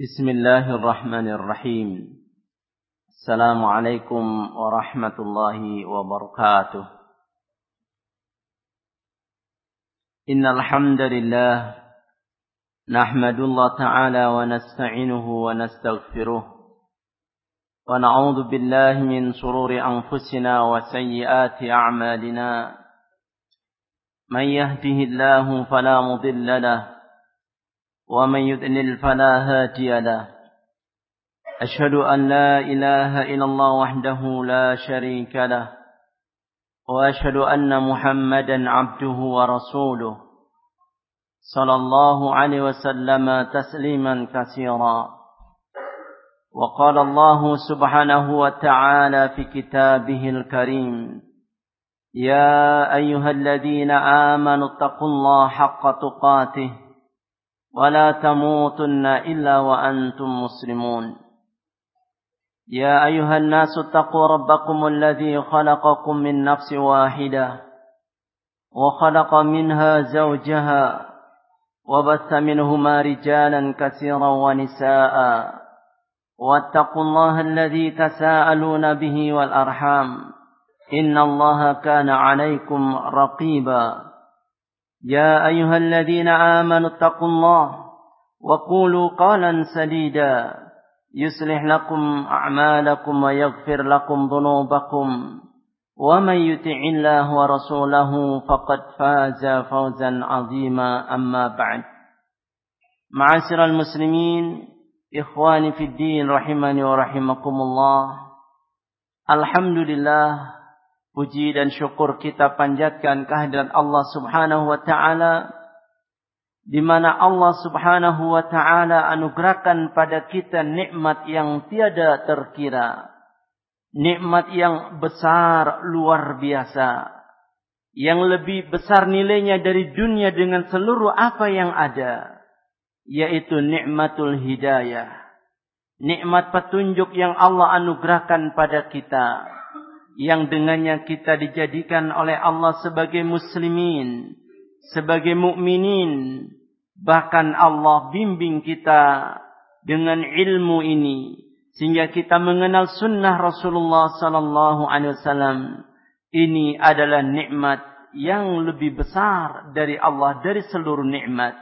بسم الله الرحمن الرحيم. السلام عليكم ورحمة الله وبركاته. إن الحمد لله نحمد الله تعالى ونستعينه ونستغفره ونعوذ بالله من شرور أنفسنا وسيئات أعمالنا. من يهده الله فلا مضل له ومن يضلل فلا هادي له. أشهد أن لا إله إلا الله وحده لا شريك له وأشهد أن محمدا عبده ورسوله صلى الله عليه وسلم تسليما كثيرا. وقال الله سبحانه وتعالى في كتابه الكريم: يا أيها الذين آمنوا اتقوا الله حق تقاته ولا تموتن إلا وأنتم مسلمون. يا أيها الناس اتقوا ربكم الذي خلقكم من نفس واحدة وخلق منها زوجها وبث منهما رجالا كثيرا ونساء واتقوا الله الذي تساءلون به والأرحام إن الله كان عليكم رقيبا. يا أيها الذين آمنوا اتقوا الله وقولوا قولا سديدا يصلح لكم أعمالكم ويغفر لكم ذنوبكم ومن يطع الله ورسوله فقد فاز فوزا عظيما. أما بعد. معاشر المسلمين إخواني في الدين رحمني ورحمكم الله. Alhamdulillah, puji dan syukur kita panjatkan kehadirat Allah Subhanahu wa taala, di mana Allah Subhanahu wa taala anugerahkan pada kita nikmat yang tiada terkira, nikmat yang besar luar biasa, yang lebih besar nilainya dari dunia dengan seluruh apa yang ada, yaitu nikmatul hidayah, nikmat petunjuk yang Allah anugerahkan pada kita, yang dengannya kita dijadikan oleh Allah sebagai muslimin, sebagai mukminin. Bahkan Allah bimbing kita dengan ilmu ini sehingga kita mengenal sunnah Rasulullah sallallahu alaihi wasallam. Ini adalah nikmat yang lebih besar dari Allah dari seluruh nikmat.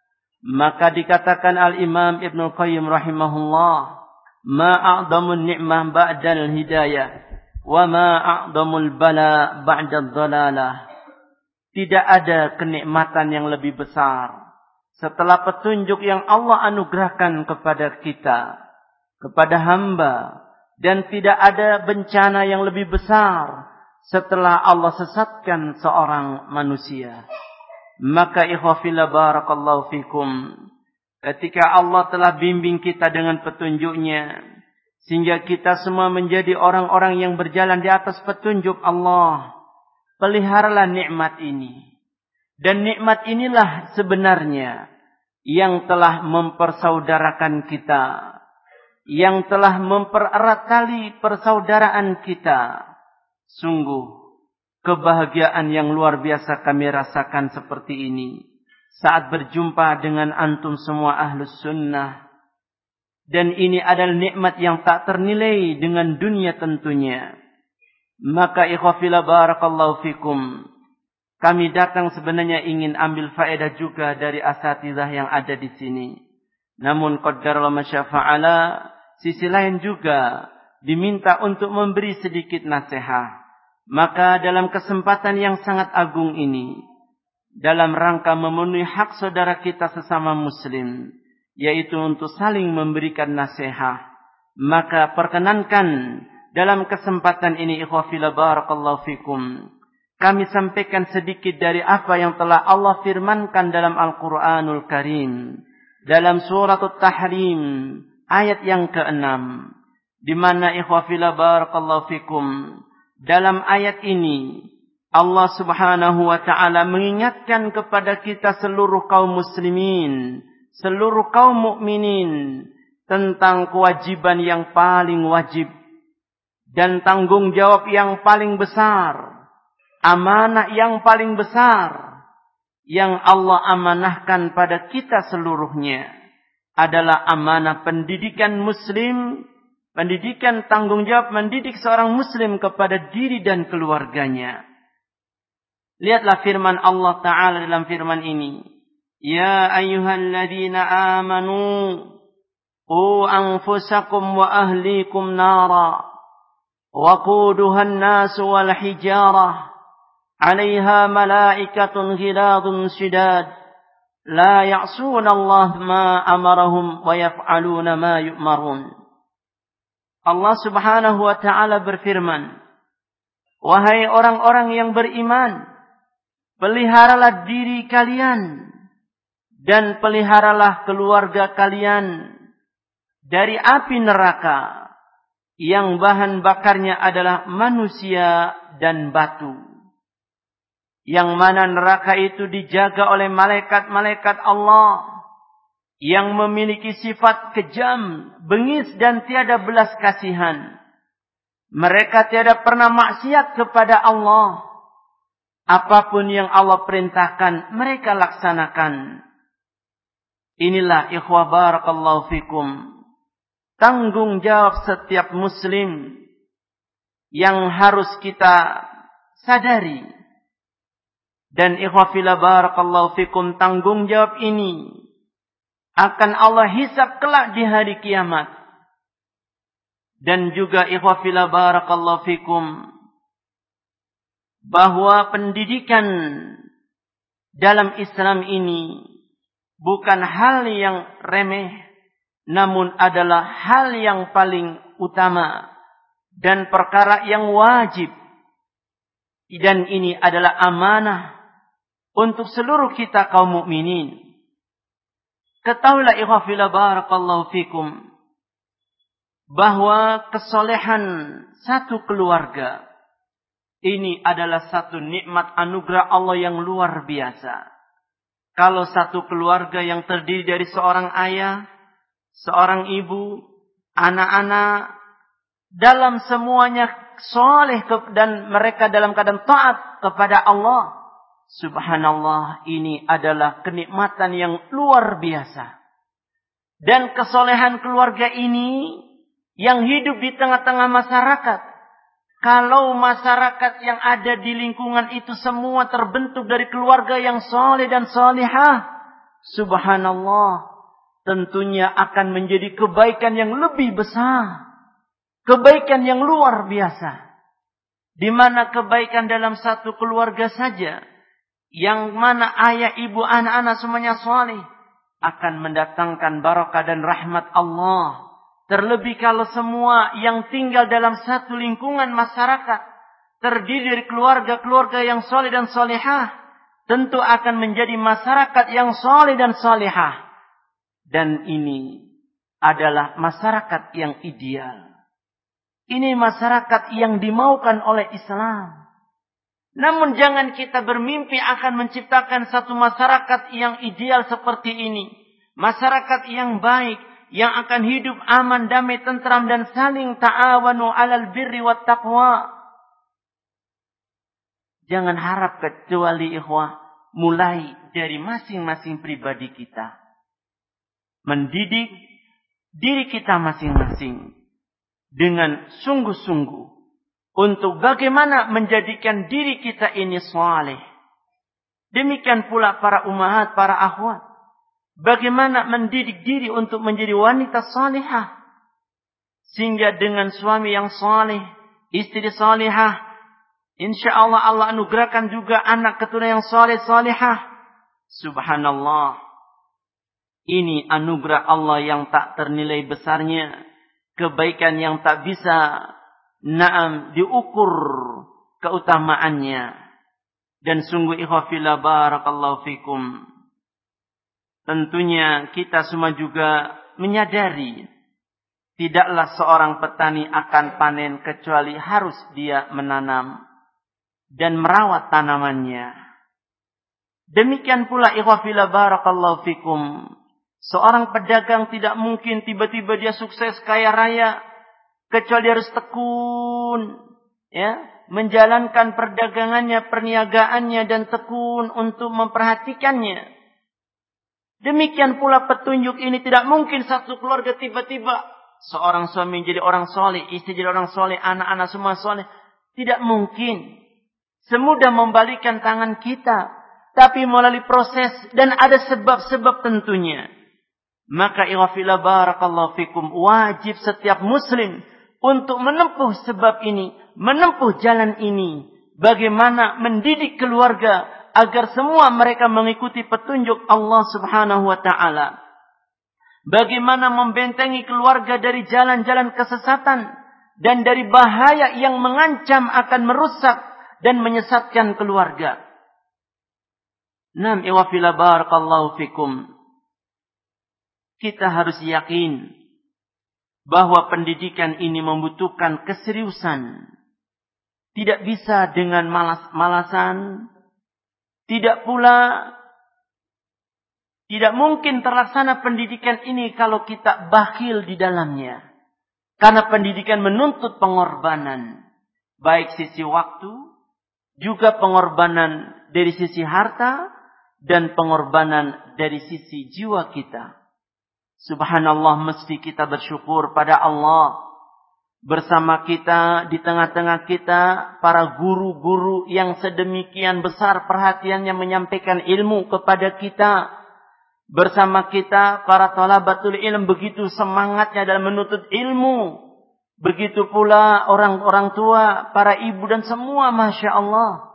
Maka dikatakan Al-Imam Ibnu Qayyim rahimahullah, ma a'dhamun ni'mah ba'dal hidayah wa ma a'dhamul bala ba'da dhalalah. Tidak ada kenikmatan yang lebih besar setelah petunjuk yang Allah anugerahkan kepada kita, kepada hamba, dan tidak ada bencana yang lebih besar setelah Allah sesatkan seorang manusia. Maka ikhwafillah barakallahu fikum, ketika Allah telah bimbing kita dengan petunjuknya, sehingga kita semua menjadi orang-orang yang berjalan di atas petunjuk Allah, peliharalah nikmat ini. Dan nikmat inilah sebenarnya yang telah mempersaudarakan kita, yang telah mempererat tali persaudaraan kita. Sungguh kebahagiaan yang luar biasa kami rasakan seperti ini saat berjumpa dengan antum semua ahlus sunnah. Dan ini adalah nikmat yang tak ternilai dengan dunia tentunya. Maka ikhwafillah barakallahu fikum, kami datang sebenarnya ingin ambil faedah juga dari asatidzah yang ada di sini. Namun qaddarallahu masyafa'ala, sisi lain juga diminta untuk memberi sedikit nasihat. Maka dalam kesempatan yang sangat agung ini, dalam rangka memenuhi hak saudara kita sesama muslim, yaitu untuk saling memberikan nasihat, maka perkenankan dalam kesempatan ini ikhwafillah barakallahu fikum, kami sampaikan sedikit dari apa yang telah Allah firmankan dalam Al-Quranul Karim, dalam surat At-Tahrim ayat yang ke-6, di mana ikhwafillah barakallahu fikum, dalam ayat ini Allah Subhanahu wa taala mengingatkan kepada kita seluruh kaum muslimin, seluruh kaum mukminin, tentang kewajiban yang paling wajib dan tanggung jawab yang paling besar, amanah yang paling besar yang Allah amanahkan pada kita seluruhnya, adalah amanah pendidikan muslim, pendidikan tanggung jawab mendidik seorang muslim kepada diri dan keluarganya. Lihatlah firman Allah Ta'ala dalam firman ini. Ya ayyuhalladzina amanu qu anfusakum wa ahlikum nara waquduha an-nas wal hijarah 'alaiha malaikatun ghiladun shidad la ya'suna Allah ma amarahum wa yaf'aluna ma yu'marun. Allah Subhanahu wa Ta'ala berfirman, wahai orang-orang yang beriman, peliharalah diri kalian dan peliharalah keluarga kalian dari api neraka yang bahan bakarnya adalah manusia dan batu. Yang mana neraka itu dijaga oleh malaikat-malaikat Allah yang memiliki sifat kejam, bengis dan tiada belas kasihan. Mereka tiada pernah maksiat kepada Allah. Apapun yang Allah perintahkan, mereka laksanakan. Inilah ikhwah barakallahu fikum, tanggung jawab setiap muslim yang harus kita sadari. Dan ikhwah fillah barakallahu fikum, tanggung jawab ini akan Allah hisab kelak di hari kiamat. Dan juga ikhwah fillah barakallahu fikum, bahwa pendidikan dalam Islam ini bukan hal yang remeh, namun adalah hal yang paling utama dan perkara yang wajib. Dan ini adalah amanah untuk seluruh kita kaum mukminin. Ketahuilah ikhwah fillah barakallahu fikum, bahwa kesolehan satu keluarga ini adalah satu nikmat anugerah Allah yang luar biasa. Kalau satu keluarga yang terdiri dari seorang ayah, seorang ibu, anak-anak, dalam semuanya soleh dan mereka dalam keadaan taat kepada Allah, subhanallah, ini adalah kenikmatan yang luar biasa. Dan kesolehan keluarga ini yang hidup di tengah-tengah masyarakat. Kalau masyarakat yang ada di lingkungan itu semua terbentuk dari keluarga yang soleh dan solihah, subhanallah, tentunya akan menjadi kebaikan yang lebih besar. Kebaikan yang luar biasa. Di mana kebaikan dalam satu keluarga saja, yang mana ayah, ibu, anak-anak semuanya soleh, akan mendatangkan barakah dan rahmat Allah. Terlebih kalau semua yang tinggal dalam satu lingkungan masyarakat terdiri dari keluarga-keluarga yang soleh dan solehah, tentu akan menjadi masyarakat yang soleh dan solehah. Dan ini adalah masyarakat yang ideal. Ini masyarakat yang dimaukan oleh Islam. Namun jangan kita bermimpi akan menciptakan satu masyarakat yang ideal seperti ini. Masyarakat yang baik, yang akan hidup aman, damai, tentram dan saling ta'awanu 'alal birri wat taqwa. Jangan harap kecuali ikhwah mulai dari masing-masing pribadi kita. Mendidik diri kita masing-masing dengan sungguh-sungguh untuk bagaimana menjadikan diri kita ini saleh. Demikian pula para ummahat, para akhwat, bagaimana mendidik diri untuk menjadi wanita salihah. Sehingga dengan suami yang saleh, istri salihah, insyaallah Allah anugerahkan juga anak keturunan yang saleh salihah. Subhanallah. Ini anugerah Allah yang tak ternilai besarnya. Kebaikan yang tak bisa diukur keutamaannya. Dan sungguh ikhwah fillah barakallahu fikum, tentunya kita semua juga menyadari tidaklah seorang petani akan panen kecuali harus dia menanam dan merawat tanamannya. Demikian pula ikhwah fillah barakallahu fikum, seorang pedagang tidak mungkin tiba-tiba dia sukses kaya raya kecuali harus tekun, ya, menjalankan perdagangannya, perniagaannya dan tekun untuk memperhatikannya. Demikian pula petunjuk ini tidak mungkin satu keluarga tiba-tiba seorang suami jadi orang soleh, istri jadi orang soleh, anak-anak semua soleh. Tidak mungkin. Semudah membalikan tangan kita. Tapi melalui proses dan ada sebab-sebab tentunya. Maka ighfirullah barakallahu fikum, wajib setiap muslim untuk menempuh sebab ini, menempuh jalan ini. Bagaimana mendidik keluarga agar semua mereka mengikuti petunjuk Allah Subhanahu wa taala. Bagaimana membentengi keluarga dari jalan-jalan kesesatan dan dari bahaya yang mengancam akan merusak dan menyesatkan keluarga. Nam ighfirullah barakallahu fikum. Kita harus yakin bahwa pendidikan ini membutuhkan keseriusan. Tidak bisa dengan malas-malasan. Tidak mungkin terlaksana pendidikan ini kalau kita bakhil di dalamnya. Karena pendidikan menuntut pengorbanan. Baik sisi waktu, juga pengorbanan dari sisi harta, dan pengorbanan dari sisi jiwa kita. Subhanallah, mesti kita bersyukur pada Allah. Bersama kita, di tengah-tengah kita, para guru-guru yang sedemikian besar perhatiannya menyampaikan ilmu kepada kita. Bersama kita, para thalabatul ilm begitu semangatnya dalam menuntut ilmu. Begitu pula orang-orang tua, para ibu dan semua, Masya Allah.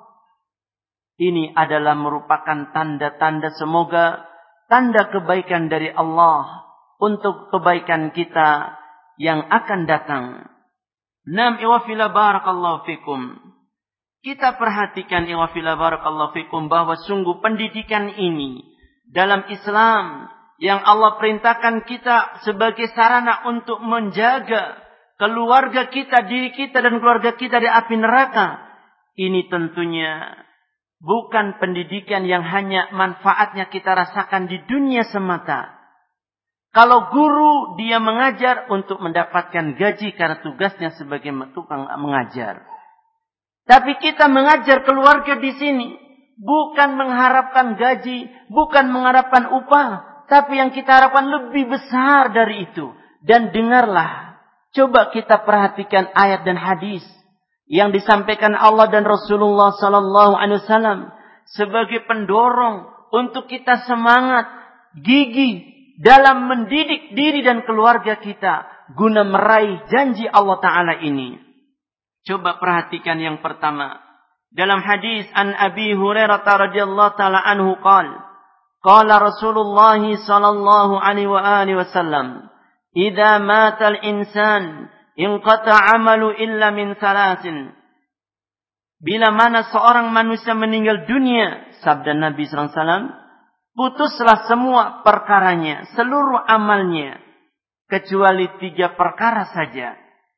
Ini adalah merupakan tanda-tanda, semoga tanda kebaikan dari Allah untuk kebaikan kita yang akan datang. Nam ighfirullah barakallahu fikum. Kita perhatikan ighfirullah barakallahu fikum bahwa sungguh pendidikan ini dalam Islam yang Allah perintahkan kita sebagai sarana untuk menjaga keluarga kita, diri kita dan keluarga kita dari api neraka. Ini tentunya bukan pendidikan yang hanya manfaatnya kita rasakan di dunia semata. Kalau guru dia mengajar untuk mendapatkan gaji karena tugasnya sebagai tukang mengajar. Tapi kita mengajar keluarga di sini bukan mengharapkan gaji, bukan mengharapkan upah, tapi yang kita harapkan lebih besar dari itu. Dan dengarlah, coba kita perhatikan ayat dan hadis yang disampaikan Allah dan Rasulullah sallallahu alaihi wasallam sebagai pendorong untuk kita semangat, gigih dalam mendidik diri dan keluarga kita guna meraih janji Allah Ta'ala ini. Coba perhatikan yang pertama. Dalam hadis an Abi Hurairah radhiyallahu ta'ala anhu qala Rasulullah sallallahu alaihi wa alihi wasallam, "Idza mata al-insan inqata 'amalu illa min salasin." Bila mana seorang manusia meninggal dunia, sabda Nabi sallallahu alaihi wasallam, putuslah semua perkaranya, seluruh amalnya, kecuali 3 perkara saja.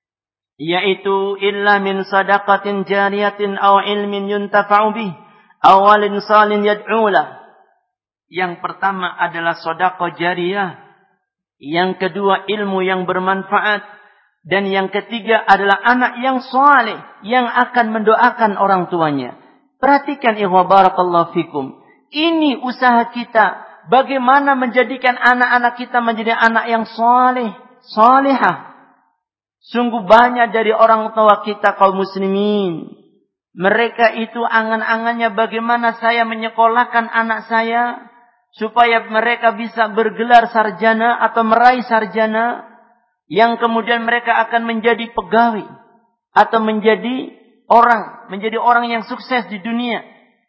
Yaitu illa min sadaqatin jariyatin aw ilmin yuntafa'u bih, aw walin salin yad'ulah. Yang pertama adalah sedekah jariyah. Yang kedua ilmu yang bermanfaat. Dan yang ketiga adalah anak yang saleh yang akan mendoakan orang tuanya. Perhatikan ikhwah barakallahu fikum. Ini usaha kita. Bagaimana menjadikan anak-anak kita menjadi anak yang saleh, salihah. Sungguh banyak dari orang tua kita kaum muslimin. Mereka itu angan-angannya bagaimana saya menyekolahkan anak saya supaya mereka bisa bergelar sarjana atau meraih sarjana yang kemudian mereka akan menjadi pegawai atau menjadi orang yang sukses di dunia.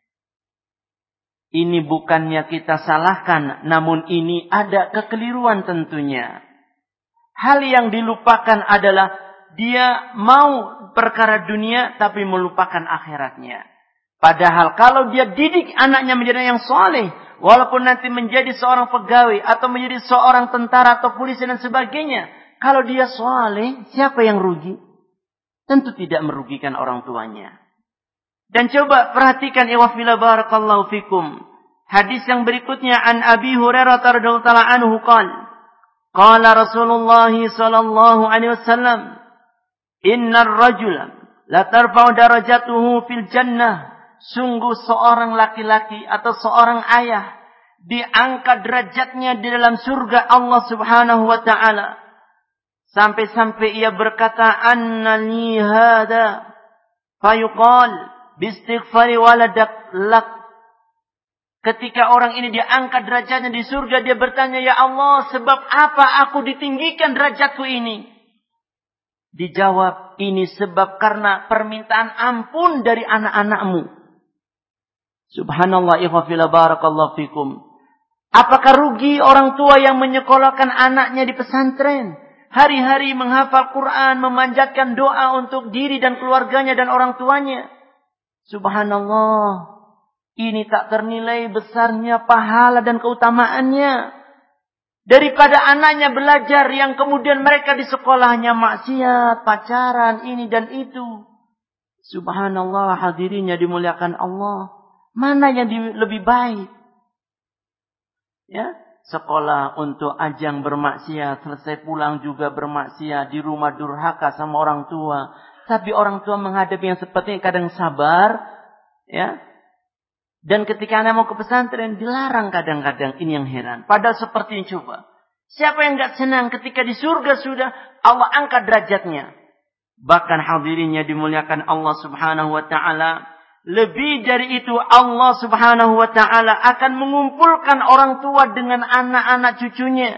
Ini bukannya kita salahkan, namun ini ada kekeliruan tentunya. Hal yang dilupakan adalah dia mau perkara dunia tapi melupakan akhiratnya. Padahal kalau dia didik anaknya menjadi yang soleh, walaupun nanti menjadi seorang pegawai atau menjadi seorang tentara atau polisi dan sebagainya, kalau dia soleh, siapa yang rugi? Tentu tidak merugikan orang tuanya. Dan coba perhatikan iwafila barakallahu fikum. Hadis yang berikutnya an Abi Hurairah radhiyallahu ta'ala anhu qala Rasulullah sallallahu alaihi wasallam, innar rajula la tarfa'u darajatuhu fil jannah. Sungguh seorang laki-laki atau seorang ayah diangkat derajatnya di dalam surga Allah Subhanahu wa ta'ala. Sampai-sampai ia berkata, annani hada fayuqal bistighfari waladak lak. Ketika orang ini diangkat derajatnya di surga, dia bertanya, ya Allah, sebab apa aku ditinggikan derajatku ini? Dijawab, ini sebab karena permintaan ampun dari anak-anakmu. Subhanallah, ikhwafillah, barakallahu fikum. Apakah rugi orang tua yang menyekolahkan anaknya di pesantren? Hari-hari menghafal Quran, memanjatkan doa untuk diri dan keluarganya dan orang tuanya. Subhanallah. Ini tak ternilai besarnya pahala dan keutamaannya. Daripada anaknya belajar yang kemudian mereka di sekolahnya maksiat, pacaran, ini dan itu. Subhanallah, hadirinya dimuliakan Allah. Mana yang lebih baik? Ya, sekolah untuk ajang bermaksiat, selesai pulang juga bermaksiat, di rumah durhaka sama orang tua. Tapi orang tua menghadapi yang seperti ini kadang sabar, ya. Dan ketika anak mau ke pesantren, dilarang kadang-kadang. Ini yang heran. Padahal seperti ini, coba. Siapa yang gak senang ketika di surga sudah Allah angkat derajatnya. Bahkan hadirinnya dimuliakan Allah Subhanahu wa ta'ala. Lebih dari itu, Allah Subhanahu wa ta'ala akan mengumpulkan orang tua dengan anak-anak cucunya.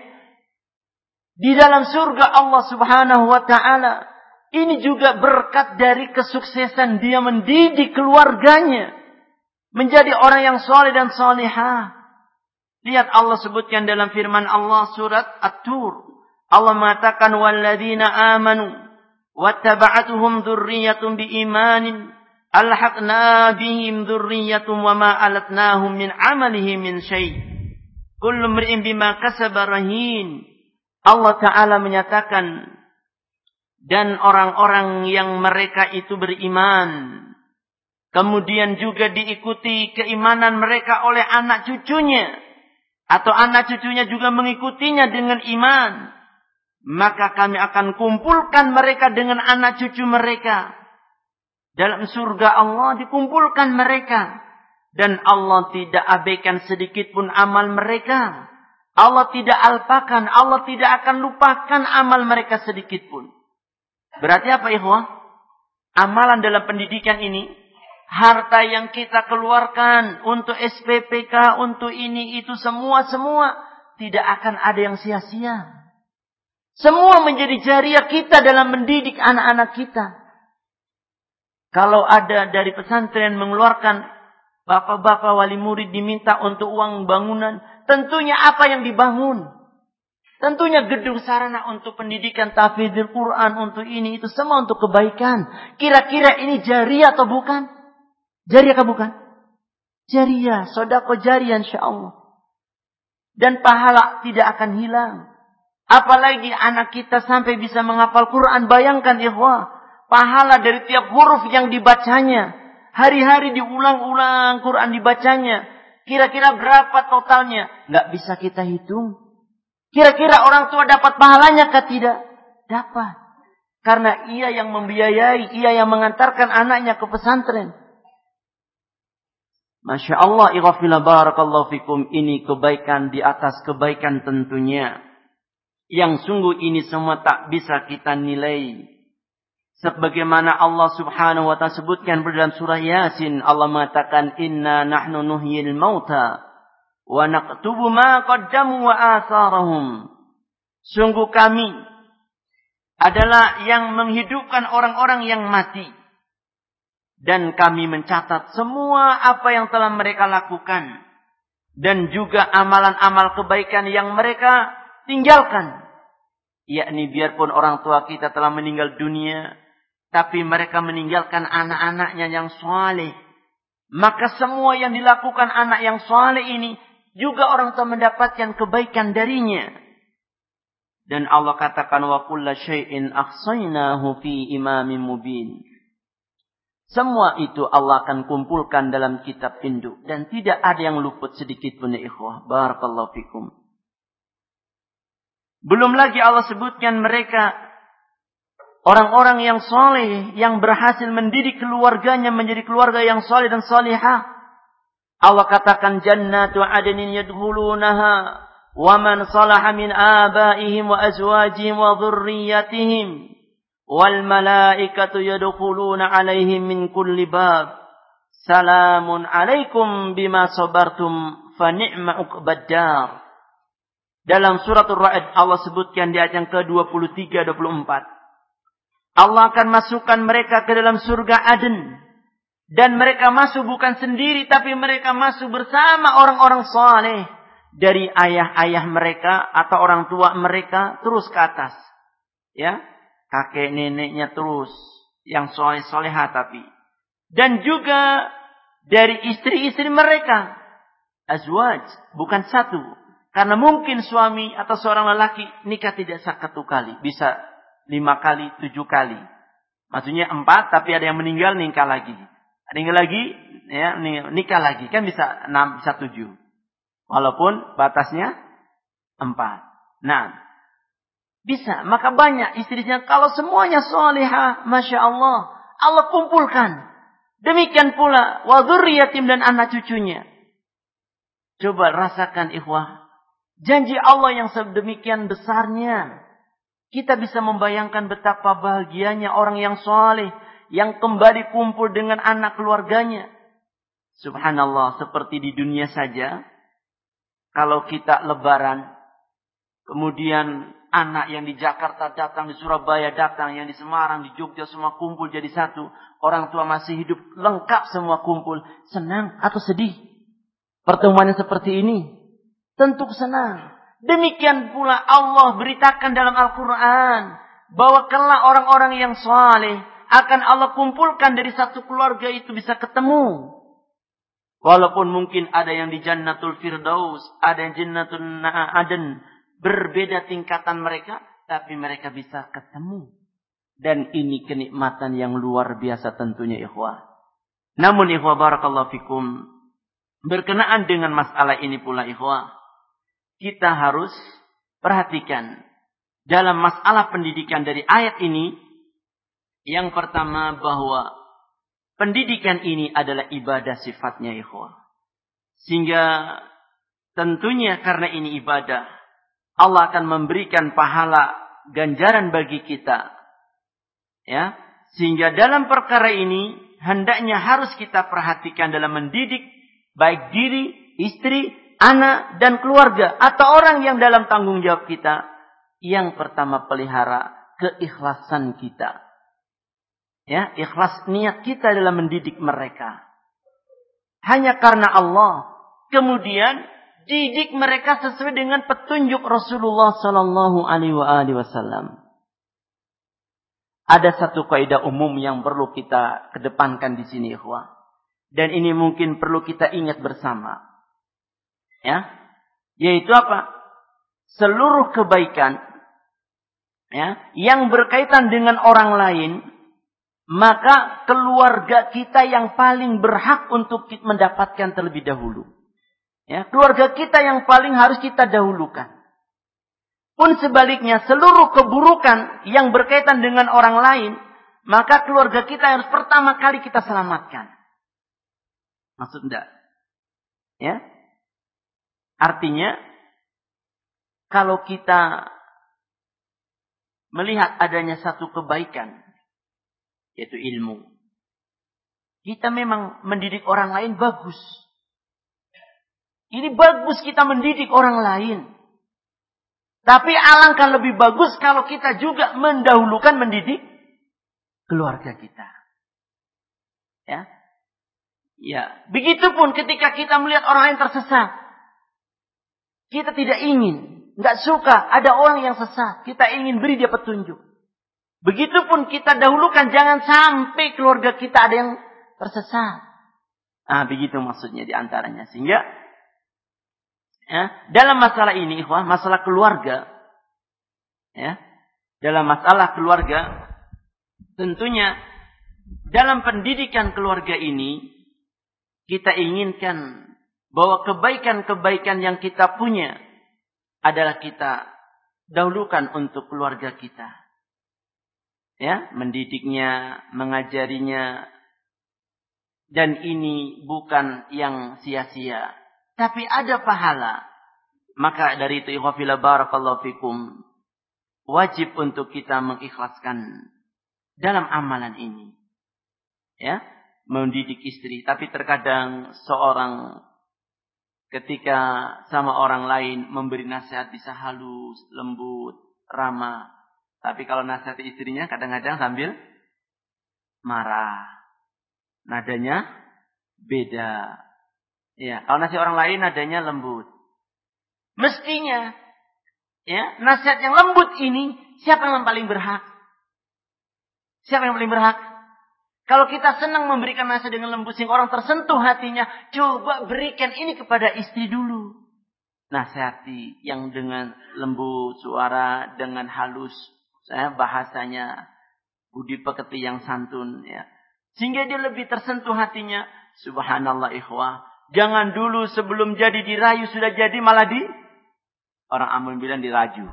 Di dalam surga Allah Subhanahu wa ta'ala. Ini juga berkat dari kesuksesan dia mendidik keluarganya. Menjadi orang yang soleh dan solihah. Lihat Allah sebutkan dalam firman Allah surat At-Tur. Allah mengatakan, وَالَّذِينَ آمَنُوا وَاتَّبَعَتُهُمْ ذُرِّيَّةٌ بِإِيمَانٍ أَلْحَقْنَا بِهِمْ ذُرِّيَّةٌ وَمَا أَلَتْنَاهُمْ مِنْ عَمَلِهِمْ مِنْ شَيْءٍ كُلُّ امْرِئٍ بِمَا كَسَبَ رَهِينٌ. Allah Ta'ala menyatakan, dan orang-orang yang mereka itu beriman, kemudian juga diikuti keimanan mereka oleh anak cucunya. Atau anak cucunya juga mengikutinya dengan iman. Maka kami akan kumpulkan mereka dengan anak cucu mereka. Dalam surga Allah dikumpulkan mereka. Dan Allah tidak abaikan sedikit pun amal mereka. Allah tidak alpakan. Allah tidak akan lupakan amal mereka sedikit pun. Berarti apa ikhwah? Amalan dalam pendidikan ini, harta yang kita keluarkan untuk SPPK, untuk ini, itu semua tidak akan ada yang sia-sia. Semua menjadi jariah kita dalam mendidik anak-anak kita. Kalau ada dari pesantren mengeluarkan, bapak-bapak wali murid diminta untuk uang bangunan, tentunya apa yang dibangun? Tentunya gedung sarana untuk pendidikan, tahfidzul Quran, untuk ini, itu semua untuk kebaikan. Kira-kira ini jariah atau bukan? Jariah atau bukan? Jariah, sedekah jariah insyaallah. Dan pahala tidak akan hilang. Apalagi anak kita sampai bisa menghafal Quran. Bayangkan ikhwah, pahala dari tiap huruf yang dibacanya. Hari-hari diulang-ulang Quran dibacanya. Kira-kira berapa totalnya? Nggak bisa kita hitung. Kira-kira orang tua dapat pahalanya kah tidak? Dapat. Karena ia yang membiayai, ia yang mengantarkan anaknya ke pesantren. Masya Allah, ighafillah, barakallahu fikum. Ini kebaikan di atas kebaikan tentunya. Yang sungguh ini semua tak bisa kita nilai. Sebagaimana Allah Subhanahu wa ta'ala sebutkan dalam surah Yasin. Allah mengatakan, inna nahnu nuhyil mauta wa naqtubu ma qaddamu wa atharahum. Sungguh kami adalah yang menghidupkan orang-orang yang mati. Dan kami mencatat semua apa yang telah mereka lakukan. Dan juga amalan-amal kebaikan yang mereka tinggalkan. Yakni biarpun orang tua kita telah meninggal dunia, tapi mereka meninggalkan anak-anaknya yang saleh. Maka semua yang dilakukan anak yang saleh ini, juga orang tua mendapatkan kebaikan darinya. Dan Allah katakan, wa kulla syai'in ahsaynahu fi imamin mubin. Semua itu Allah akan kumpulkan dalam kitab induk. Dan tidak ada yang luput sedikit pun ya ikhwah. Barakallahu fikum. Belum lagi Allah sebutkan mereka, orang-orang yang soleh, yang berhasil mendidik keluarganya menjadi keluarga yang soleh dan solehah. Allah katakan jannatu adnin yadkhulunaha wa man salaha min abaihim wa azwajihim wa dhurriyyatihim wal malaikatu yadkhuluna alaihim min kulli bab salamun alaikum bima sabartum fa ni'ma uqbaddar. Dalam surat Ar-Ra'd Allah sebutkan di ayat yang ke-23 24. Allah akan masukkan mereka ke dalam surga Aden. Dan mereka masuk bukan sendiri, tapi mereka masuk bersama orang-orang saleh. Dari ayah-ayah mereka atau orang tua mereka terus ke atas. Ya, kakek neneknya terus. Yang soleh-soleha tapi. Dan juga dari istri-istri mereka. Azwaj, bukan satu. Karena mungkin suami atau seorang lelaki nikah tidak satu kali. Bisa 5 kali, 7 kali. Maksudnya 4, tapi ada yang meninggal, nikah lagi. Ada yang lagi, ya, nikah lagi. Kan bisa 6, bisa 7. Walaupun batasnya 4. Nah, bisa. Maka banyak istrinya. Kalau semuanya salihah, Masya Allah. Allah kumpulkan. Demikian pula, wa dzurriyyatim dan anak cucunya. Coba rasakan ikhwah. Janji Allah yang sedemikian besarnya. Kita bisa membayangkan betapa bahagianya orang yang saleh yang kembali kumpul dengan anak keluarganya. Subhanallah, seperti di dunia saja. Kalau kita lebaran, kemudian anak yang di Jakarta datang, di Surabaya datang, yang di Semarang, di Jogja semua kumpul jadi satu. Orang tua masih hidup, lengkap semua kumpul. Senang atau sedih? Pertemuannya seperti ini. Tentu senang. Demikian pula Allah beritakan dalam Al-Quran bahwa kelak orang-orang yang saleh akan Allah kumpulkan dari satu keluarga itu bisa ketemu. Walaupun mungkin ada yang di Jannatul Firdaus, ada yang Jannatul Aden, berbeda tingkatan mereka, tapi mereka bisa ketemu. Dan ini kenikmatan yang luar biasa tentunya ikhwah. Namun ikhwah barakallahu fikum, berkenaan dengan masalah ini pula ikhwah, kita harus perhatikan dalam masalah pendidikan dari ayat ini. Yang pertama bahwa pendidikan ini adalah ibadah sifatnya ikhwah. Sehingga tentunya karena ini ibadah, Allah akan memberikan pahala ganjaran bagi kita. Ya, sehingga dalam perkara ini hendaknya harus kita perhatikan dalam mendidik baik diri, istri, anak dan keluarga atau orang yang dalam tanggung jawab kita. Yang pertama pelihara keikhlasan kita. Ya, ikhlas niat kita dalam mendidik mereka. Hanya karena Allah. Kemudian didik mereka sesuai dengan petunjuk Rasulullah sallallahu alaihi wasallam. Ada satu kaidah umum yang perlu kita kedepankan di sini ikhwah. Dan ini mungkin perlu kita ingat bersama. Ya, yaitu apa? Seluruh kebaikan ya, yang berkaitan dengan orang lain, maka keluarga kita yang paling berhak untuk mendapatkan terlebih dahulu. Ya, keluarga kita yang paling harus kita dahulukan. Pun sebaliknya, seluruh keburukan yang berkaitan dengan orang lain, maka keluarga kita harus pertama kali kita selamatkan. Maksud enggak? Ya. Artinya, kalau kita melihat adanya satu kebaikan, yaitu ilmu, kita memang mendidik orang lain bagus. Ini bagus kita mendidik orang lain. Tapi alangkah lebih bagus kalau kita juga mendahulukan mendidik keluarga kita. Ya. Ya, begitupun ketika kita melihat orang lain tersesat. Kita tidak ingin, enggak suka ada orang yang sesat. Kita ingin beri dia petunjuk. Begitupun kita dahulukan jangan sampai keluarga kita ada yang tersesat. Nah, begitu maksudnya di antaranya. Sehingga ya, dalam masalah ini, ikhwah, masalah keluarga, ya, dalam masalah keluarga, tentunya dalam pendidikan keluarga ini kita inginkan bahwa kebaikan-kebaikan yang kita punya adalah kita dahulukan untuk keluarga kita. Ya, mendidiknya, mengajarinya Dan ini bukan yang sia-sia, tapi ada pahala. Maka dari itu ikhwafillah barakallahu fikum, wajib untuk kita mengikhlaskan dalam amalan ini. Ya, mendidik istri. Tapi terkadang seorang ketika sama orang lain memberi nasihat bisa halus, lembut, ramah. Tapi kalau nasihat istrinya kadang-kadang sambil marah. Nadanya beda. Ya, kalau nasihat orang lain nadanya lembut. Mestinya ya, nasihat yang lembut ini siapa yang paling berhak? Siapa yang paling berhak? Kalau kita senang memberikan nasihat dengan lembut sehingga orang tersentuh hatinya, coba berikan ini kepada istri dulu. Nasihati yang dengan lembut suara, dengan halus, bahasanya budi pekerti yang santun, ya. Sehingga dia lebih tersentuh hatinya. Subhanallah ikhwah. Jangan dulu sebelum jadi dirayu sudah jadi malah orang Ambon bilang diraju.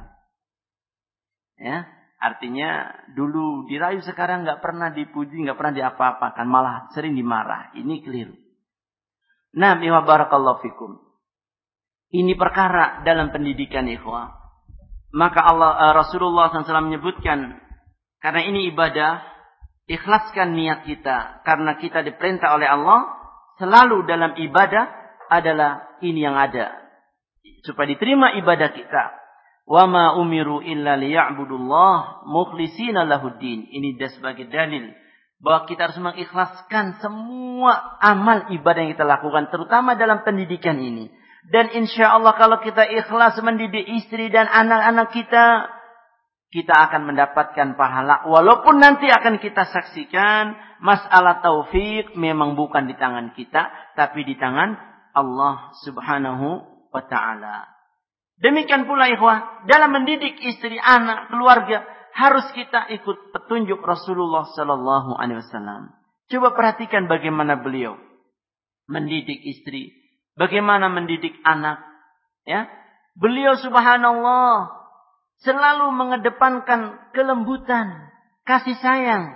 Ya. Artinya dulu dirayu sekarang nggak pernah dipuji, nggak pernah diapa-apakan, malah sering dimarah. Ini keliru. Nah, wa barakallahu fikum. Ini perkara dalam pendidikan ikhwah. Maka Rasulullah SAW menyebutkan, karena ini ibadah, ikhlaskan niat kita. Karena kita diperintah oleh Allah, selalu dalam ibadah adalah ini yang ada. Supaya diterima ibadah kita. Wa ma umiru illa liya'budullah mukhlishina lahuddin. Ini sebagai dalil bahwa kita harus mengikhlaskan semua amal ibadah yang kita lakukan, terutama dalam pendidikan ini. Dan insya Allah kalau kita ikhlas mendidik istri dan anak-anak kita akan mendapatkan pahala. Walaupun nanti akan kita saksikan masalah taufik memang bukan di tangan kita, tapi di tangan Allah Subhanahu wa ta'ala. Demikian pula ikhwah, dalam mendidik istri, anak, keluarga, harus kita ikut petunjuk Rasulullah sallallahu alaihi wasallam. Coba perhatikan bagaimana beliau mendidik istri, bagaimana mendidik anak, ya. Beliau subhanallah selalu mengedepankan kelembutan, kasih sayang,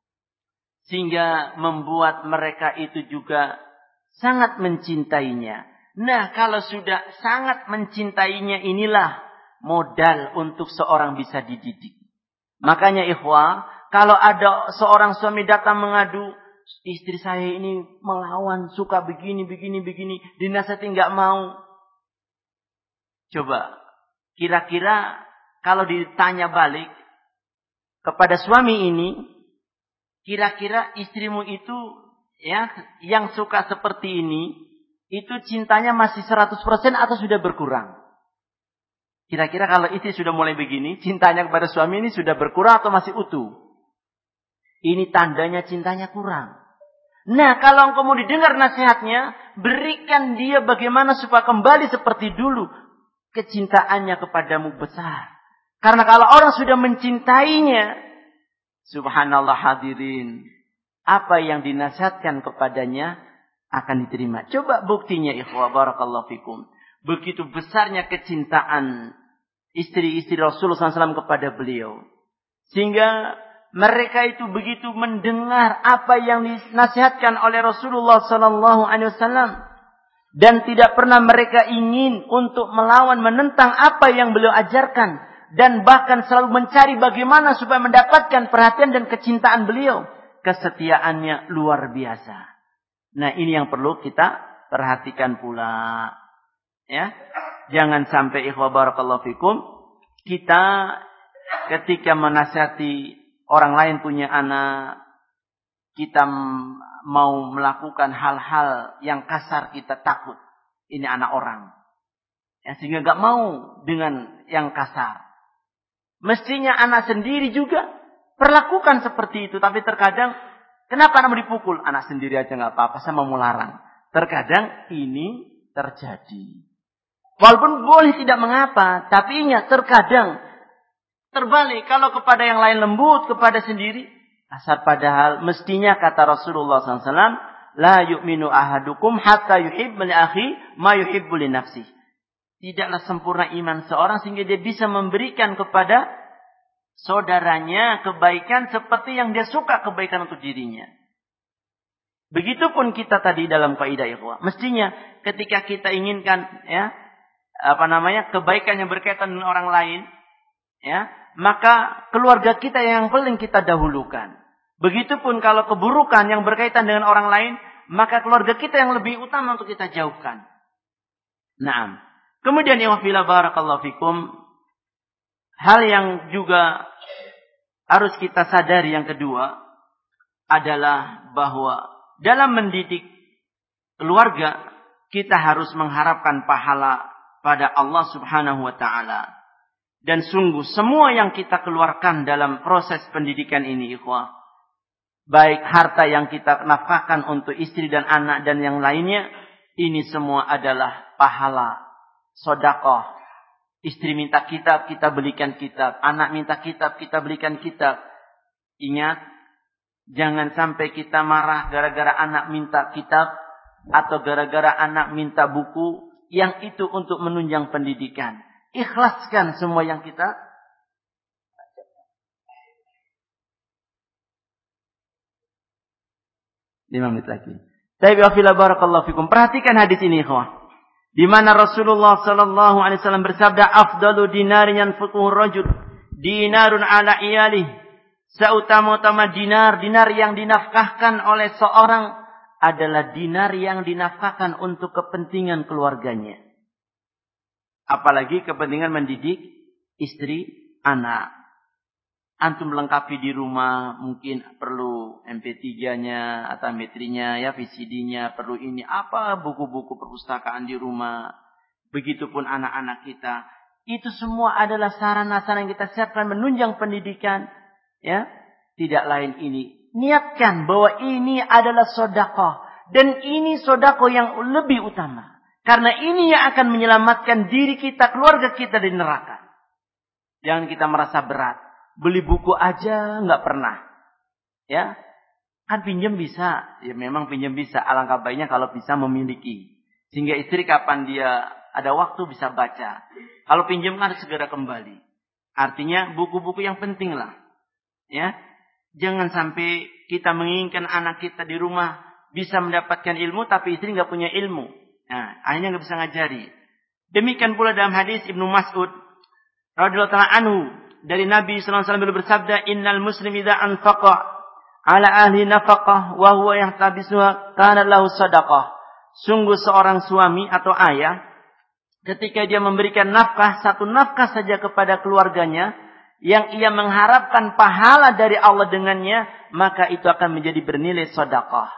sehingga membuat mereka itu juga sangat mencintainya. Nah, kalau sudah sangat mencintainya, inilah modal untuk seorang bisa dididik. Makanya ikhwah, kalau ada seorang suami datang mengadu, istri saya ini melawan, suka begini, dinasihati nggak mau. Coba, kira-kira kalau ditanya balik kepada suami ini, kira-kira istrimu itu ya yang suka seperti ini, itu cintanya masih 100% atau sudah berkurang? Kira-kira kalau istri sudah mulai begini, cintanya kepada suami ini sudah berkurang atau masih utuh? Ini tandanya cintanya kurang. Nah, kalau engkau mau didengar nasihatnya, berikan dia bagaimana supaya kembali seperti dulu. Kecintaannya kepadamu besar. Karena kalau orang sudah mencintainya, subhanallah hadirin, apa yang dinasihatkan kepadanya akan diterima. Coba buktinya ikhwah barakallahu fikum. Begitu besarnya kecintaan istri-istri Rasulullah SAW kepada beliau. Sehingga mereka itu begitu mendengar apa yang dinasihatkan oleh Rasulullah SAW. Dan tidak pernah mereka ingin untuk melawan, menentang apa yang beliau ajarkan. Dan bahkan selalu mencari bagaimana supaya mendapatkan perhatian dan kecintaan beliau. Kesetiaannya luar biasa. Nah, ini yang perlu kita perhatikan pula. Ya. Jangan sampai ikhwah barakallahu fikum, kita ketika menasihati orang lain punya anak, kita mau melakukan hal-hal yang kasar, kita takut. Ini anak orang. Ya, sehingga gak mau dengan yang kasar. Mestinya anak sendiri juga perlakukan seperti itu. Tapi terkadang, kenapa anak dipukul? Anak sendiri aja gak apa-apa, saya mau melarang. Terkadang ini terjadi. Walaupun boleh tidak mengapa, tapi ingat terkadang terbalik. Kalau kepada yang lain lembut, kepada sendiri kasar. Padahal mestinya kata Rasulullah SAW, la yu'minu ahadukum hatta yuhibbu li akhi ma yuhibbu li nafsi. Tidaklah sempurna iman seorang sehingga dia bisa memberikan kepada saudaranya kebaikan seperti yang dia suka kebaikan untuk dirinya. Begitupun kita tadi dalam kaidah ikhwah. Mestinya ketika kita inginkan kebaikan yang berkaitan dengan orang lain, maka keluarga kita yang paling kita dahulukan. Begitupun kalau keburukan yang berkaitan dengan orang lain, maka keluarga kita yang lebih utama untuk kita jauhkan. Naam. Kemudian ya wafila barakallahu fikum, hal yang juga harus kita sadari yang kedua adalah bahwa dalam mendidik keluarga kita harus mengharapkan pahala pada Allah Subhanahu wa taala. Dan sungguh semua yang kita keluarkan dalam proses pendidikan ini ikhwah, baik harta yang kita nafkahkan untuk istri dan anak dan yang lainnya, ini semua adalah pahala, sedekah. Istri minta kitab, kita belikan kitab. Anak minta kitab, kita belikan kitab. Ingat, jangan sampai kita marah gara-gara anak minta kitab atau gara-gara anak minta buku, yang itu untuk menunjang pendidikan. Ikhlaskan semua yang kita. 5 menit lagi. Tapi wafila barakallahu fikum. Perhatikan hadis ini ikhwah. Di mana Rasulullah sallallahu alaihi wasallam bersabda, "Afdalu dinarin yanfiquhu rajul dinarun ala iyalih." Seutama-utama dinar yang dinafkahkan oleh seorang adalah dinar yang dinafkahkan untuk kepentingan keluarganya. Apalagi kepentingan mendidik istri, anak. Antum lengkapi di rumah, mungkin perlu MP3-nya atau MP3-nya, VCD-nya, perlu ini, apa buku-buku perpustakaan di rumah. Begitupun anak-anak kita. Itu semua adalah sarana-sarana yang kita siapkan menunjang pendidikan. Tidak lain ini. Niatkan bahwa ini adalah sedekah. Dan ini sedekah yang lebih utama. Karena ini yang akan menyelamatkan diri kita, keluarga kita dari neraka. Jangan kita merasa berat. Beli buku aja nggak pernah. Kan pinjam bisa. Ya memang pinjam bisa. Alangkah baiknya kalau bisa memiliki. Sehingga istri kapan dia ada waktu bisa baca. Kalau pinjam kan harus segera kembali. Artinya buku-buku yang penting lah. Jangan sampai kita menginginkan anak kita di rumah bisa mendapatkan ilmu tapi istri nggak punya ilmu. Akhirnya nggak bisa ngajari. Demikian pula dalam hadis Ibnu Mas'ud radhiyallahu ta'ala anhu, dari Nabi sallallahu alaihi wasallam beliau bersabda, "Innal muslim idza anfaqa ala ahli nafaqah wa huwa yahtabisuha kana lahu shadaqah." Sungguh seorang suami atau ayah ketika dia memberikan nafkah, satu nafkah saja kepada keluarganya yang ia mengharapkan pahala dari Allah dengannya, maka itu akan menjadi bernilai sedekah.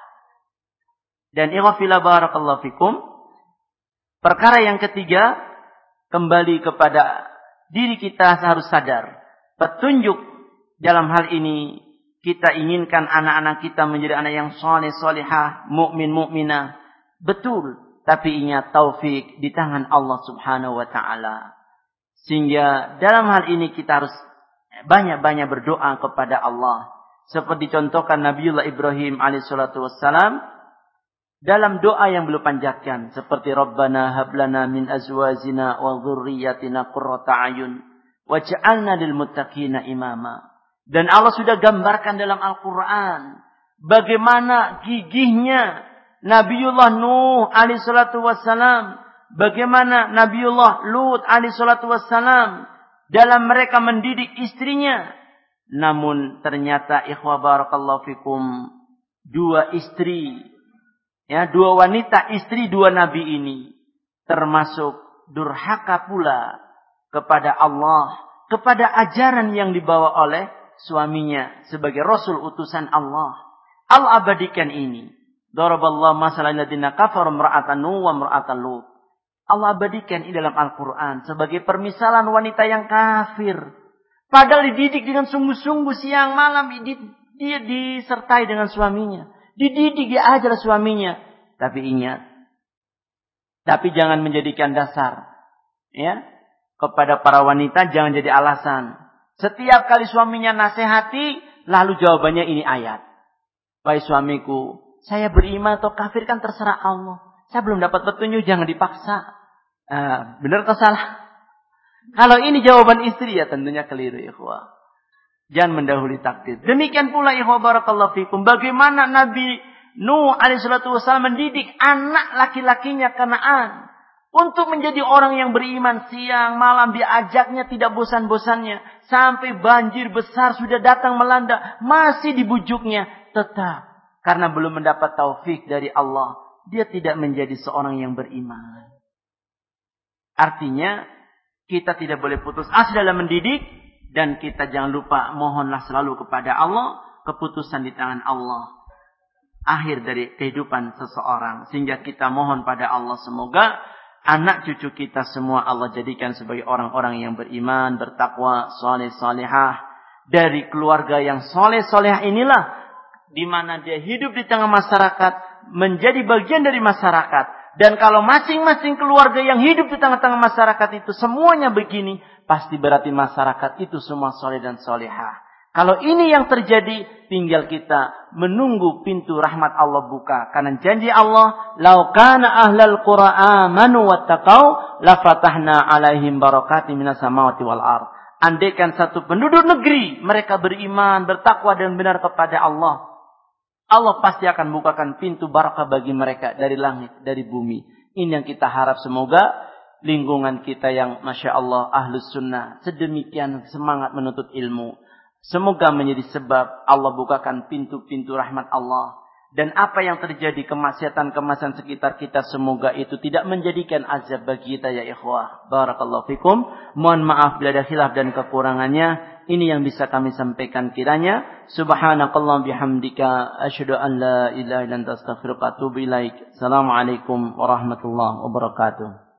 Dan ikhwafillah barakallahu fikum, perkara yang ketiga, kembali kepada diri kita harus sadar. Petunjuk dalam hal ini, kita inginkan anak-anak kita menjadi anak yang saleh, salihah, mukmin, mukminah. Betul, tapi ingat taufik di tangan Allah Subhanahu wa taala. Sehingga dalam hal ini kita harus banyak-banyak berdoa kepada Allah. Seperti contohkan Nabiullah Ibrahim alaihissalatu wassalam dalam doa yang beliau panjatkan, seperti Rabbana hablana min azwajina wa dzurriyyatina qurrata a'yun waj'alna lil muttaqina imama. Dan Allah sudah gambarkan dalam Al-Qur'an bagaimana gigihnya Nabiullah Nuh alaihi salatu wassalam, bagaimana Nabiullah Lut alaihi salatu wassalam dalam mereka mendidik istrinya. Namun ternyata ikhwah barakallahu fikum, dua wanita istri dua nabi ini termasuk durhaka pula kepada Allah, kepada ajaran yang dibawa oleh suaminya sebagai rasul utusan Allah. Allah abadikan ini. Daraballahu masalan alladziina kafaru imra'atan Nuh wa imra'atan Lut. Allah abadikan ini dalam Al-Quran sebagai permisalan wanita yang kafir. Padahal dididik dengan sungguh-sungguh siang malam, dia disertai dengan suaminya. Dididik, diajar suaminya. Tapi ingat. Tapi jangan menjadikan dasar. Kepada para wanita jangan jadi alasan. Setiap kali suaminya nasihati, lalu jawabannya ini ayat. Wahai suamiku, saya beriman atau kafir kan terserah Allah. Saya belum dapat petunjuk, jangan dipaksa. Benar atau salah? Kalau ini jawaban istri, ya tentunya keliru ikhwah. Jangan mendahului takdir. Demikian pula ikhwah barakallahu fikum. Bagaimana Nabi Nuh alaihissalatu wassalam mendidik anak laki-lakinya Kanaan untuk menjadi orang yang beriman. Siang malam diajaknya tidak bosan-bosannya. Sampai banjir besar sudah datang melanda. Masih dibujuknya. Tetap. Karena belum mendapat taufik dari Allah. Dia tidak menjadi seorang yang beriman. Artinya, kita tidak boleh putus asa dalam mendidik. Dan kita jangan lupa mohonlah selalu kepada Allah. Keputusan di tangan Allah. Akhir dari kehidupan seseorang. Sehingga kita mohon pada Allah semoga anak cucu kita semua Allah jadikan sebagai orang-orang yang beriman, bertakwa, soleh, solehah. Dari keluarga yang soleh, solehah inilah. Di mana dia hidup di tengah masyarakat. Menjadi bagian dari masyarakat. Dan kalau masing-masing keluarga yang hidup di tengah-tengah masyarakat itu semuanya begini. Pasti berarti masyarakat itu semua soleh dan solehah. Kalau ini yang terjadi, tinggal kita menunggu pintu rahmat Allah buka. Karena janji Allah, "Lau kana ahlal qura amanu wattaqau, lafatahna 'alaihim barakatim minas samawati wal ardh." Andaikan satu penduduk negeri mereka beriman, bertakwa dan benar kepada Allah, Allah pasti akan bukakan pintu barakah bagi mereka dari langit, dari bumi. Ini yang kita harap, semoga lingkungan kita yang Masya Allah ahlus sunnah sedemikian semangat menuntut ilmu. Semoga menjadi sebab Allah bukakan pintu-pintu rahmat Allah. Dan apa yang terjadi kemaksiatan-kemaksiatan sekitar kita, semoga itu tidak menjadikan azab bagi kita ya ikhwah. Barakallahu fikum. Mohon maaf bila ada khilaf dan kekurangannya. Ini yang bisa kami sampaikan kiranya. Subhanakallah bihamdika. Asyhadu an la ilaha illa anta astaghfiruka wa atubu ilaik. Assalamualaikum warahmatullahi wabarakatuh.